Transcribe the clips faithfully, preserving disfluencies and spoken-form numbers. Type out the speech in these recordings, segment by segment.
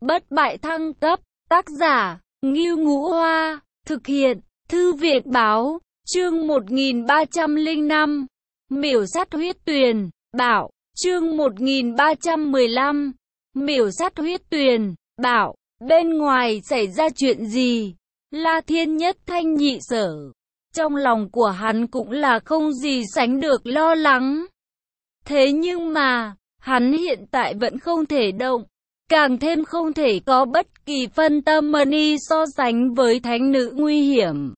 Bất bại thăng cấp, tác giả, Ngưu Ngũ Hoa, thực hiện, Thư viện báo, chương một nghìn ba trăm lẻ năm, miểu sát huyết tuyền, bảo, chương một nghìn ba trăm mười lăm, miểu sát huyết tuyền, bảo, bên ngoài xảy ra chuyện gì? La Thiên nhất thanh nhị sở, trong lòng của hắn cũng là không gì sánh được lo lắng. Thế nhưng mà, hắn hiện tại vẫn không thể động, càng thêm không thể có bất kỳ phân tâm mani so sánh với thánh nữ nguy hiểm.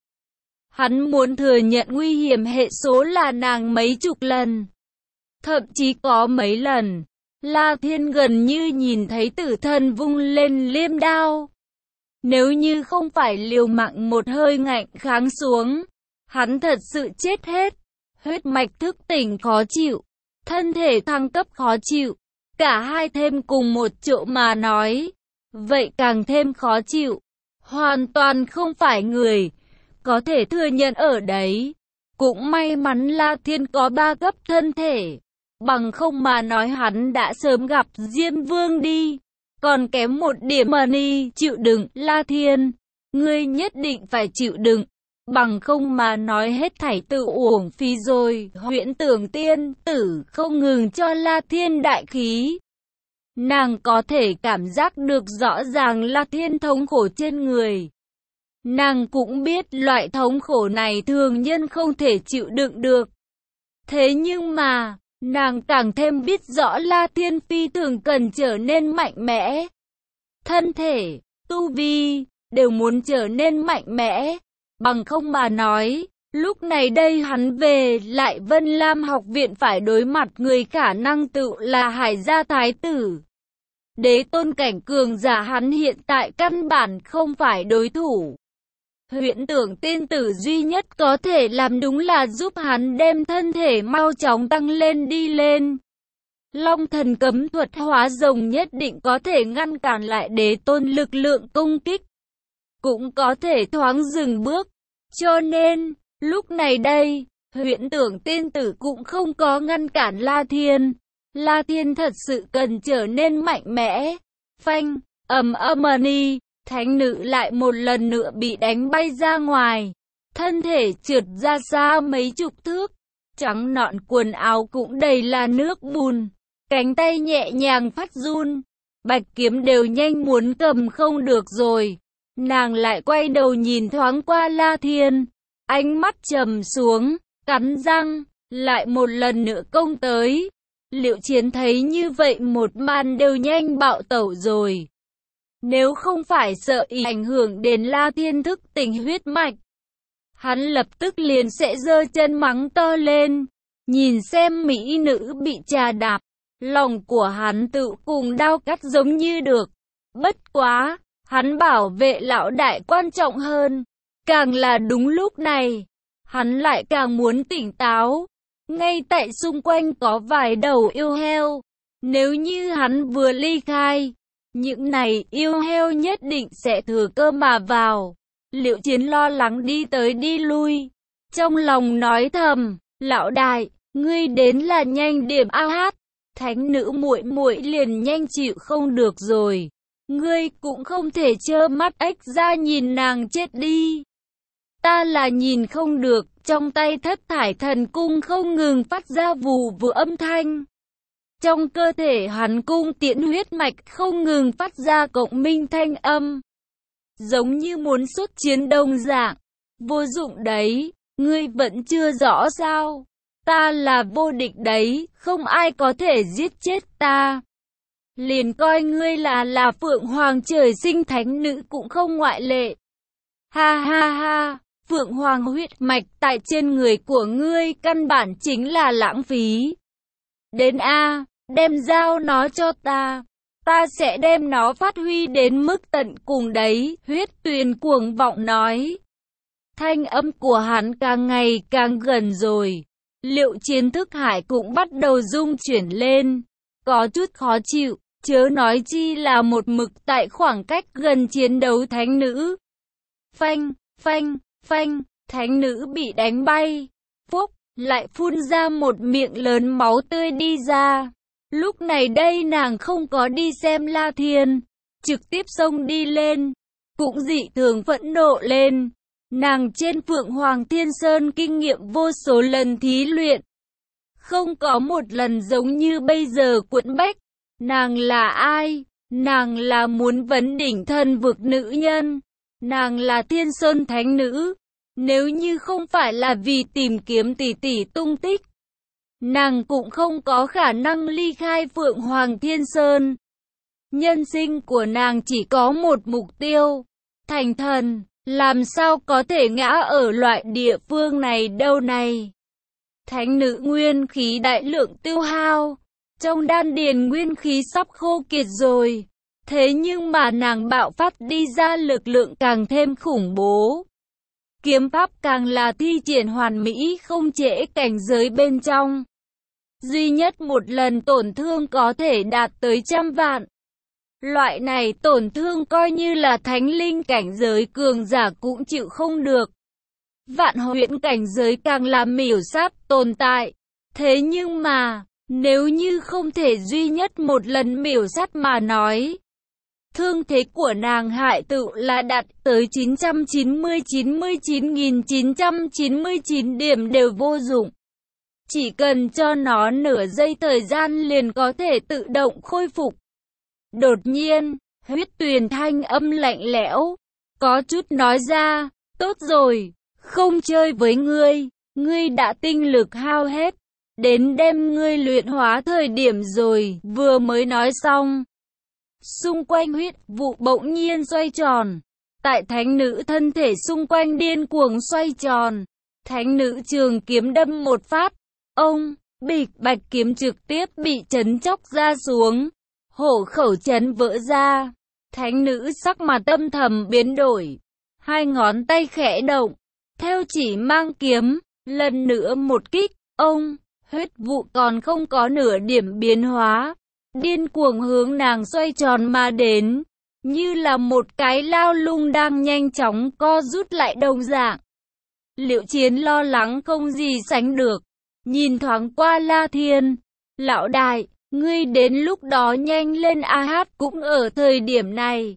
Hắn muốn thừa nhận nguy hiểm hệ số là nàng mấy chục lần, thậm chí có mấy lần, La Thiên gần như nhìn thấy tử thần vung lên liêm đao. Nếu như không phải liều mạng một hơi ngạnh kháng xuống, hắn thật sự chết hết. Huyết mạch thức tỉnh khó chịu, thân thể thăng cấp khó chịu, cả hai thêm cùng một chỗ mà nói, vậy càng thêm khó chịu. Hoàn toàn không phải người có thể thừa nhận ở đấy. Cũng may mắn La Thiên có ba cấp thân thể, bằng không mà nói hắn đã sớm gặp Diêm Vương đi. Còn kém một điểm mani, chịu đựng, La Thiên, ngươi nhất định phải chịu đựng, bằng không mà nói hết thảy tự uổng phí rồi. Huyễn Tưởng tiên tử không ngừng cho La Thiên đại khí. Nàng có thể cảm giác được rõ ràng La Thiên thống khổ trên người. Nàng cũng biết loại thống khổ này thường nhân không thể chịu đựng được. Thế nhưng mà, nàng càng thêm biết rõ La Thiên phi thường cần trở nên mạnh mẽ. Thân thể, tu vi, đều muốn trở nên mạnh mẽ. Bằng không mà nói, lúc này đây hắn về lại Vân Lam học viện phải đối mặt người khả năng tự là Hải gia thái tử. Đế tôn cảnh cường giả hắn hiện tại căn bản không phải đối thủ. Huyễn Tưởng tiên tử duy nhất có thể làm đúng là giúp hắn đem thân thể mau chóng tăng lên đi lên. Long thần cấm thuật hóa rồng nhất định có thể ngăn cản lại đế tôn lực lượng công kích, cũng có thể thoáng dừng bước. Cho nên, lúc này đây, Huyễn Tưởng tiên tử cũng không có ngăn cản La Thiên. La Thiên thật sự cần trở nên mạnh mẽ. Phanh, ầm ầm mani, thánh nữ lại một lần nữa bị đánh bay ra ngoài. Thân thể trượt ra xa mấy chục thước. Trắng nõn quần áo cũng đầy là nước bùn. Cánh tay nhẹ nhàng phát run. Bạch kiếm đều nhanh muốn cầm không được rồi. Nàng lại quay đầu nhìn thoáng qua La Thiên. Ánh mắt trầm xuống, cắn răng, lại một lần nữa công tới. Liệu Chiến thấy như vậy một màn đều nhanh bạo tẩu rồi. Nếu không phải sợ ý ảnh hưởng đến La Thiên thức tỉnh huyết mạch, hắn lập tức liền sẽ giơ chân mắng to lên. Nhìn xem mỹ nữ bị trà đạp, lòng của hắn tự cùng đau cắt giống như được. Bất quá, hắn bảo vệ lão đại quan trọng hơn. Càng là đúng lúc này, hắn lại càng muốn tỉnh táo. Ngay tại xung quanh có vài đầu yêu heo. Nếu như hắn vừa ly khai, những này yêu heo nhất định sẽ thừa cơ mà vào. Liệu Chiến lo lắng đi tới đi lui, trong lòng nói thầm, lão đại, ngươi đến là nhanh điểm a hát. Thánh nữ muội muội liền nhanh chịu không được rồi. Ngươi cũng không thể trơ mắt ếch ra nhìn nàng chết đi. Ta là nhìn không được. Trong tay thất thải thần cung không ngừng phát ra vù vù âm thanh. Trong cơ thể hắn cung tiễn huyết mạch không ngừng phát ra cộng minh thanh âm. Giống như muốn xuất chiến đồng dạng. Vô dụng đấy, ngươi vẫn chưa rõ sao. Ta là vô địch đấy, không ai có thể giết chết ta. Liền coi ngươi là là Phượng Hoàng trời sinh thánh nữ cũng không ngoại lệ. Ha ha ha. Phượng Hoàng huyết mạch tại trên người của ngươi căn bản chính là lãng phí. Đến A, đem giao nó cho ta. Ta sẽ đem nó phát huy đến mức tận cùng đấy. Huyết Tuyền cuồng vọng nói. Thanh âm của hắn càng ngày càng gần rồi. Liệu Chiến thức hải cũng bắt đầu rung chuyển lên. Có chút khó chịu, chớ nói chi là một mực tại khoảng cách gần chiến đấu thánh nữ. Phanh, phanh. Phanh, thánh nữ bị đánh bay. Phúc, lại phun ra một miệng lớn máu tươi đi ra. Lúc này đây nàng không có đi xem La Thiên, trực tiếp xông đi lên, cũng dị thường phẫn nộ lên. Nàng trên Phượng Hoàng Thiên Sơn kinh nghiệm vô số lần thí luyện, không có một lần giống như bây giờ quẫn bách. Nàng là ai? Nàng là muốn vấn đỉnh thần vực nữ nhân. Nàng là Thiên Sơn Thánh Nữ. Nếu như không phải là vì tìm kiếm tỷ tỷ tung tích, nàng cũng không có khả năng ly khai Phượng Hoàng Thiên Sơn. Nhân sinh của nàng chỉ có một mục tiêu, thành thần, làm sao có thể ngã ở loại địa phương này đâu này. Thánh nữ nguyên khí đại lượng tiêu hao, trong đan điền nguyên khí sắp khô kiệt rồi. Thế nhưng mà nàng bạo phát đi ra lực lượng càng thêm khủng bố. Kiếm pháp càng là thi triển hoàn mỹ không trễ cảnh giới bên trong. Duy nhất một lần tổn thương có thể đạt tới trăm vạn. Loại này tổn thương coi như là thánh linh cảnh giới cường giả cũng chịu không được. Vạn huyễn cảnh giới càng là miểu sát tồn tại. Thế nhưng mà, nếu như không thể duy nhất một lần miểu sát mà nói, thương thế của nàng hại tự là đạt tới chín trăm chín mươi chín nghìn chín trăm chín mươi chín điểm đều vô dụng. Chỉ cần cho nó nửa giây thời gian liền có thể tự động khôi phục. Đột nhiên, huyết tuyền thanh âm lạnh lẽo, có chút nói ra, tốt rồi, không chơi với ngươi, ngươi đã tinh lực hao hết, đến đem ngươi luyện hóa thời điểm rồi, vừa mới nói xong. Xung quanh huyết vụ bỗng nhiên xoay tròn, tại thánh nữ thân thể xung quanh điên cuồng xoay tròn, thánh nữ trường kiếm đâm một phát, ông, bịch bạch kiếm trực tiếp bị chấn chóc ra xuống, hổ khẩu chấn vỡ ra, thánh nữ sắc mặt âm thầm biến đổi, hai ngón tay khẽ động, theo chỉ mang kiếm, lần nữa một kích, ông, huyết vụ còn không có nửa điểm biến hóa. Điên cuồng hướng nàng xoay tròn mà đến, như là một cái lao lung đang nhanh chóng co rút lại đồng dạng. Liệu Chiến lo lắng không gì sánh được, nhìn thoáng qua La Thiên, lão đại, ngươi đến lúc đó nhanh lên a hát cũng ở thời điểm này.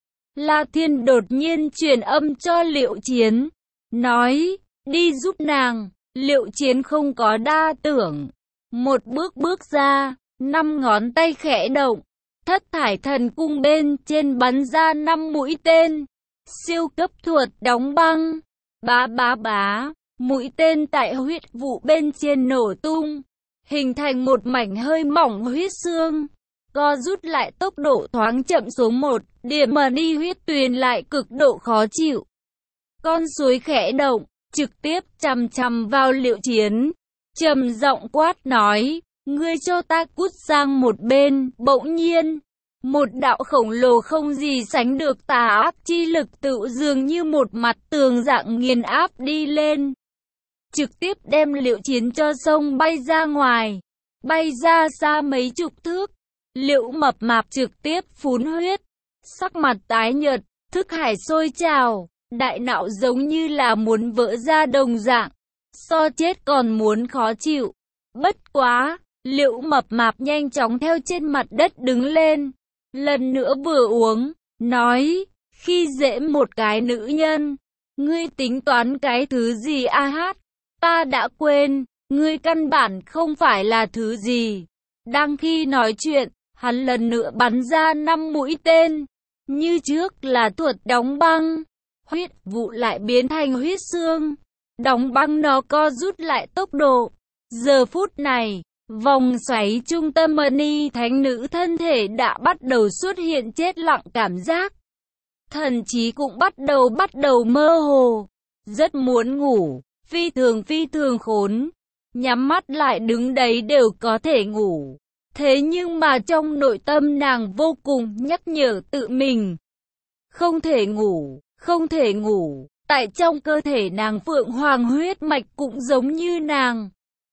La Thiên đột nhiên truyền âm cho Liệu Chiến, nói, đi giúp nàng. Liệu Chiến không có đa tưởng, một bước bước ra. Năm ngón tay khẽ động, thất thải thần cung bên trên bắn ra năm mũi tên, siêu cấp thuật đóng băng, bá bá bá, mũi tên tại huyết vụ bên trên nổ tung, hình thành một mảnh hơi mỏng huyết xương, co rút lại tốc độ thoáng chậm xuống một điểm mà đi huyết tuyền lại cực độ khó chịu. Con suối khẽ động, trực tiếp chằm chằm vào Liệu Chiến, trầm giọng quát nói, ngươi cho ta cút sang một bên. Bỗng nhiên, một đạo khổng lồ không gì sánh được tà ác chi lực tự dường như một mặt tường dạng nghiền áp đi lên, trực tiếp đem Liệu Chiến cho sông bay ra ngoài, bay ra xa mấy chục thước. Liệu mập mạp trực tiếp phun huyết, sắc mặt tái nhợt, thức hải sôi trào, đại não giống như là muốn vỡ ra đồng dạng, so chết còn muốn khó chịu. Bất quá, Liệu mập mạp nhanh chóng theo trên mặt đất đứng lên, lần nữa vừa uống, nói, khi dễ một cái nữ nhân, ngươi tính toán cái thứ gì a hát, ta đã quên, ngươi căn bản không phải là thứ gì. Đang khi nói chuyện, hắn lần nữa bắn ra năm mũi tên, như trước là thuật đóng băng, huyết vụ lại biến thành huyết xương, đóng băng nó co rút lại tốc độ. Giờ phút này, vòng xoáy trung tâm Mani thánh nữ thân thể đã bắt đầu xuất hiện chết lặng cảm giác. Thần trí cũng bắt đầu bắt đầu mơ hồ. Rất muốn ngủ, phi thường phi thường khốn. Nhắm mắt lại đứng đấy đều có thể ngủ. Thế nhưng mà trong nội tâm nàng vô cùng nhắc nhở tự mình. Không thể ngủ, không thể ngủ. Tại trong cơ thể nàng Phượng Hoàng huyết mạch cũng giống như nàng.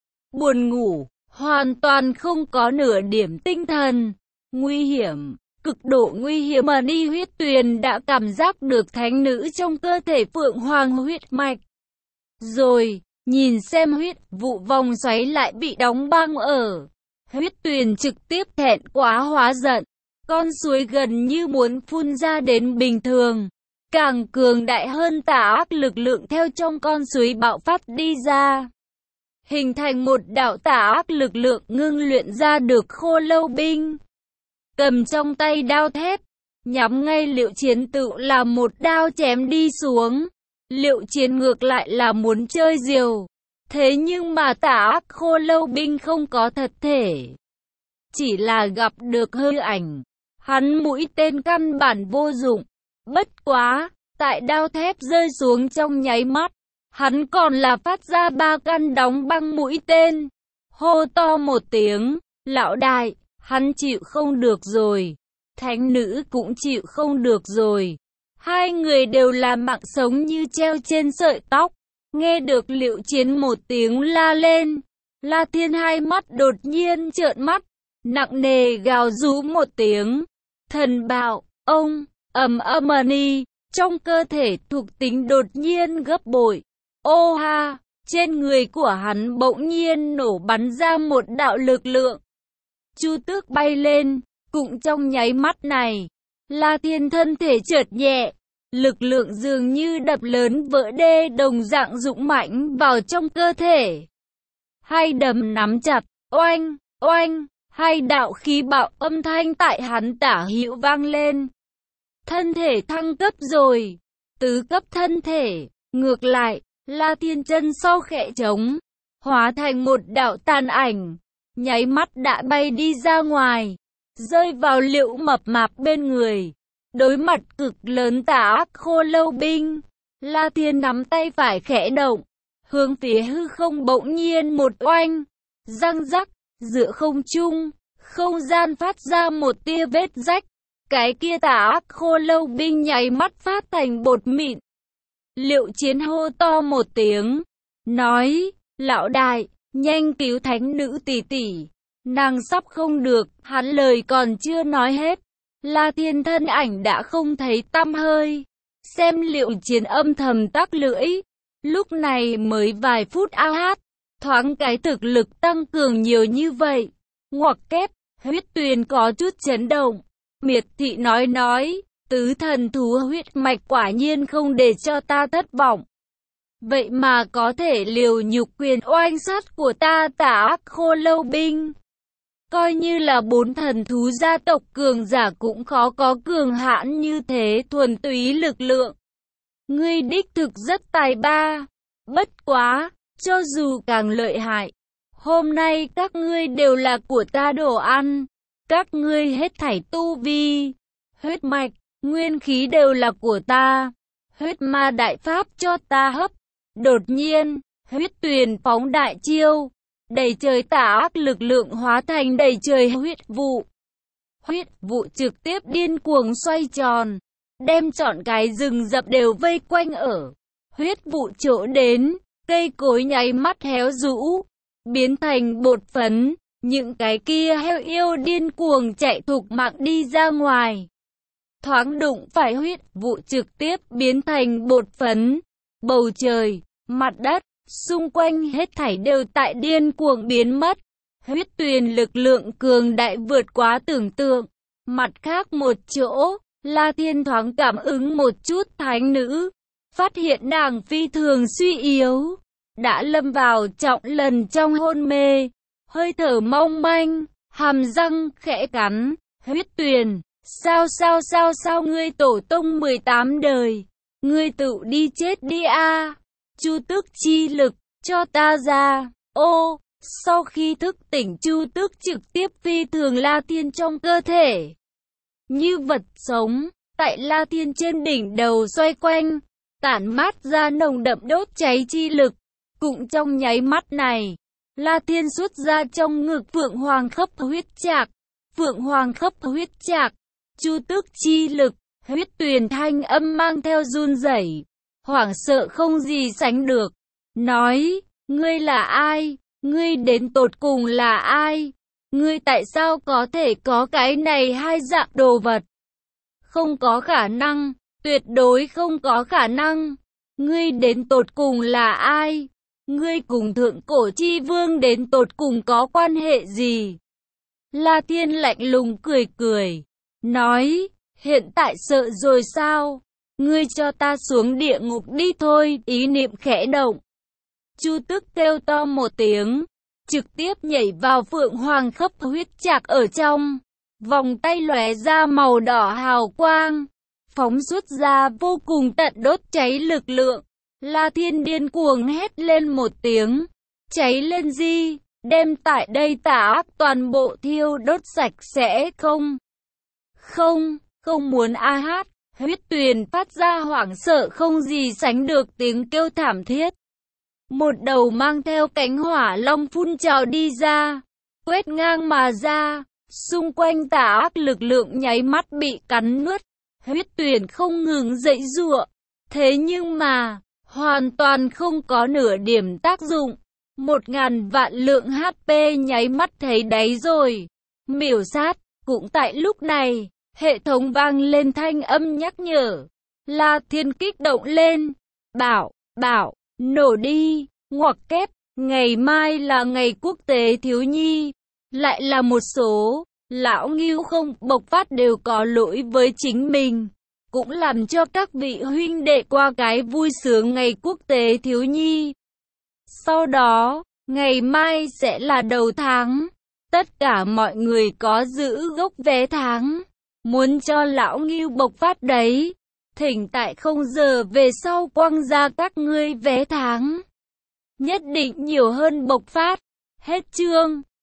Buồn ngủ. Hoàn toàn không có nửa điểm tinh thần. Nguy hiểm, cực độ nguy hiểm mà đi huyết tuyền đã cảm giác được thánh nữ trong cơ thể Phượng Hoàng huyết mạch. Rồi, nhìn xem huyết vụ vòng xoáy lại bị đóng băng ở. Huyết tuyền trực tiếp thẹn quá hóa giận. con suối gần như muốn phun ra đến bình thường. Càng cường đại hơn tà ác lực lượng theo trong con suối bạo phát đi ra, hình thành một đạo tà ác lực lượng ngưng luyện ra được Khô Lâu binh. Cầm trong tay đao thép, nhắm ngay Liệu Chiến tự là một đao chém đi xuống. Liệu Chiến ngược lại là muốn chơi diều. Thế nhưng mà tà ác Khô Lâu binh không có thật thể, chỉ là gặp được hư ảnh. Hắn mũi tên căn bản vô dụng. Bất quá, tại đao thép rơi xuống trong nháy mắt, hắn còn là phát ra ba căn đóng băng mũi tên. Hô to một tiếng, lão đại, hắn chịu không được rồi. Thánh nữ cũng chịu không được rồi. Hai người đều là mạng sống như treo trên sợi tóc. Nghe được Liệu Chiến một tiếng la lên, La Thiên hai mắt đột nhiên trợn mắt, nặng nề gào rú một tiếng. Thần bạo, ông, ầm ầm ni, trong cơ thể thuộc tính đột nhiên gấp bội. Ô ha, trên người của hắn bỗng nhiên nổ bắn ra một đạo lực lượng. Chu Tước bay lên, cũng trong nháy mắt này, La Thiên thân thể chợt nhẹ, lực lượng dường như đập lớn vỡ đê đồng dạng dũng mãnh vào trong cơ thể. Hai đấm nắm chặt, oanh, oanh, hai đạo khí bạo âm thanh tại hắn tả hữu vang lên. Thân thể thăng cấp rồi, tứ cấp thân thể. Ngược lại, La Thiên chân sau khẽ trống, hóa thành một đạo tàn ảnh, nháy mắt đã bay đi ra ngoài, rơi vào Liệu mập mạp bên người. Đối mặt cực lớn tà ác Khô Lâu binh, La Thiên nắm tay phải khẽ động, hướng phía hư không bỗng nhiên một oanh, răng rắc, giữa không trung, không gian phát ra một tia vết rách. Cái kia tà ác Khô Lâu binh nháy mắt phát thành bột mịn. Liệu Chiến hô to một tiếng, nói, lão đại, nhanh cứu thánh nữ tỷ tỷ, nàng sắp không được. Hắn lời còn chưa nói hết, La Thiên thân ảnh đã không thấy tăm hơi. Xem Liệu Chiến âm thầm tắc lưỡi, lúc này mới vài phút ao hát, thoáng cái thực lực tăng cường nhiều như vậy. Ngoặc kép, huyết tuyền có chút chấn động. Miệt thị nói nói, tứ thần thú huyết mạch quả nhiên không để cho ta thất vọng. Vậy mà có thể liều nhục quyền oanh sát của ta tà ác Khô Lâu binh. Coi như là bốn thần thú gia tộc cường giả cũng khó có cường hãn như thế thuần túy lực lượng. Ngươi đích thực rất tài ba. Bất quá, cho dù càng lợi hại, hôm nay các ngươi đều là của ta đồ ăn. Các ngươi hết thảy tu vi, huyết mạch, nguyên khí đều là của ta. Huyết ma đại pháp cho ta hấp. Đột nhiên, huyết tuyền phóng đại chiêu, đầy trời tà ác lực lượng hóa thành đầy trời huyết vụ. Huyết vụ trực tiếp điên cuồng xoay tròn, đem trọn cái rừng rậm đều vây quanh ở. Huyết vụ chỗ đến, cây cối nháy mắt héo rũ, biến thành bột phấn. Những cái kia heo yêu điên cuồng chạy thục mạng đi ra ngoài. Thoáng đụng phải huyết vụ trực tiếp biến thành bột phấn. Bầu trời, mặt đất, xung quanh hết thảy đều tại điên cuồng biến mất. Huyết tuyền lực lượng cường đại vượt quá tưởng tượng. Mặt khác một chỗ, La Thiên thoáng cảm ứng một chút thánh nữ, phát hiện nàng phi thường suy yếu, đã lâm vào trọng lần trong hôn mê. Hơi thở mong manh, hàm răng khẽ cắn. Huyết tuyền, sao sao sao sao ngươi tổ tông mười tám đời, ngươi tự đi chết đi a. Chu Tước chi lực, cho ta ra. Ô, sau khi thức tỉnh Chu Tước trực tiếp phi thường La Thiên trong cơ thể. Như vật sống, tại La Thiên trên đỉnh đầu xoay quanh, tản mát ra nồng đậm đốt cháy chi lực. Cũng trong nháy mắt này, La Thiên xuất ra trong ngực Phượng Hoàng khắp huyết trạc. Phượng Hoàng khắp huyết trạc, Chu Tước chi lực, huyết tuyền thanh âm mang theo run rẩy, hoảng sợ không gì sánh được. Nói, ngươi là ai? Ngươi đến tột cùng là ai? Ngươi tại sao có thể có cái này hai dạng đồ vật? Không có khả năng, tuyệt đối không có khả năng. Ngươi đến tột cùng là ai? Ngươi cùng thượng cổ chi vương đến tột cùng có quan hệ gì? La Thiên lạnh lùng cười cười, nói, hiện tại sợ rồi sao? Ngươi cho ta xuống địa ngục đi thôi, ý niệm khẽ động. Chu Tước kêu to một tiếng, trực tiếp nhảy vào Phượng Hoàng khắp huyết trạc ở trong. Vòng tay lóe ra màu đỏ hào quang, phóng xuất ra vô cùng tận đốt cháy lực lượng. La Thiên điên cuồng hét lên một tiếng, cháy lên gì, đem tại đây tà ác toàn bộ thiêu đốt sạch sẽ không? Không, không muốn a hát, huyết tuyền phát ra hoảng sợ không gì sánh được tiếng kêu thảm thiết. Một đầu mang theo cánh hỏa long phun trào đi ra, quét ngang mà ra, xung quanh tà ác lực lượng nháy mắt bị cắn nuốt, huyết tuyền không ngừng dãy giụa, thế nhưng mà, hoàn toàn không có nửa điểm tác dụng, một ngàn vạn lượng hát pê nháy mắt thấy đáy rồi, miểu sát, cũng tại lúc này, hệ thống vang lên thanh âm nhắc nhở, La Thiên kích động lên, bảo, bảo, nổ đi, ngoặc kép, ngày mai là ngày quốc tế thiếu nhi, lại là một số, lão Ngưu không bộc phát đều có lỗi với chính mình, cũng làm cho các vị huynh đệ qua cái vui sướng ngày quốc tế thiếu nhi. Sau đó, ngày mai sẽ là đầu tháng, tất cả mọi người có giữ gốc vé tháng, muốn cho lão Ngưu bộc phát đấy, thỉnh tại không giờ về sau quăng ra các ngươi vé tháng. Nhất định nhiều hơn bộc phát. Hết chương.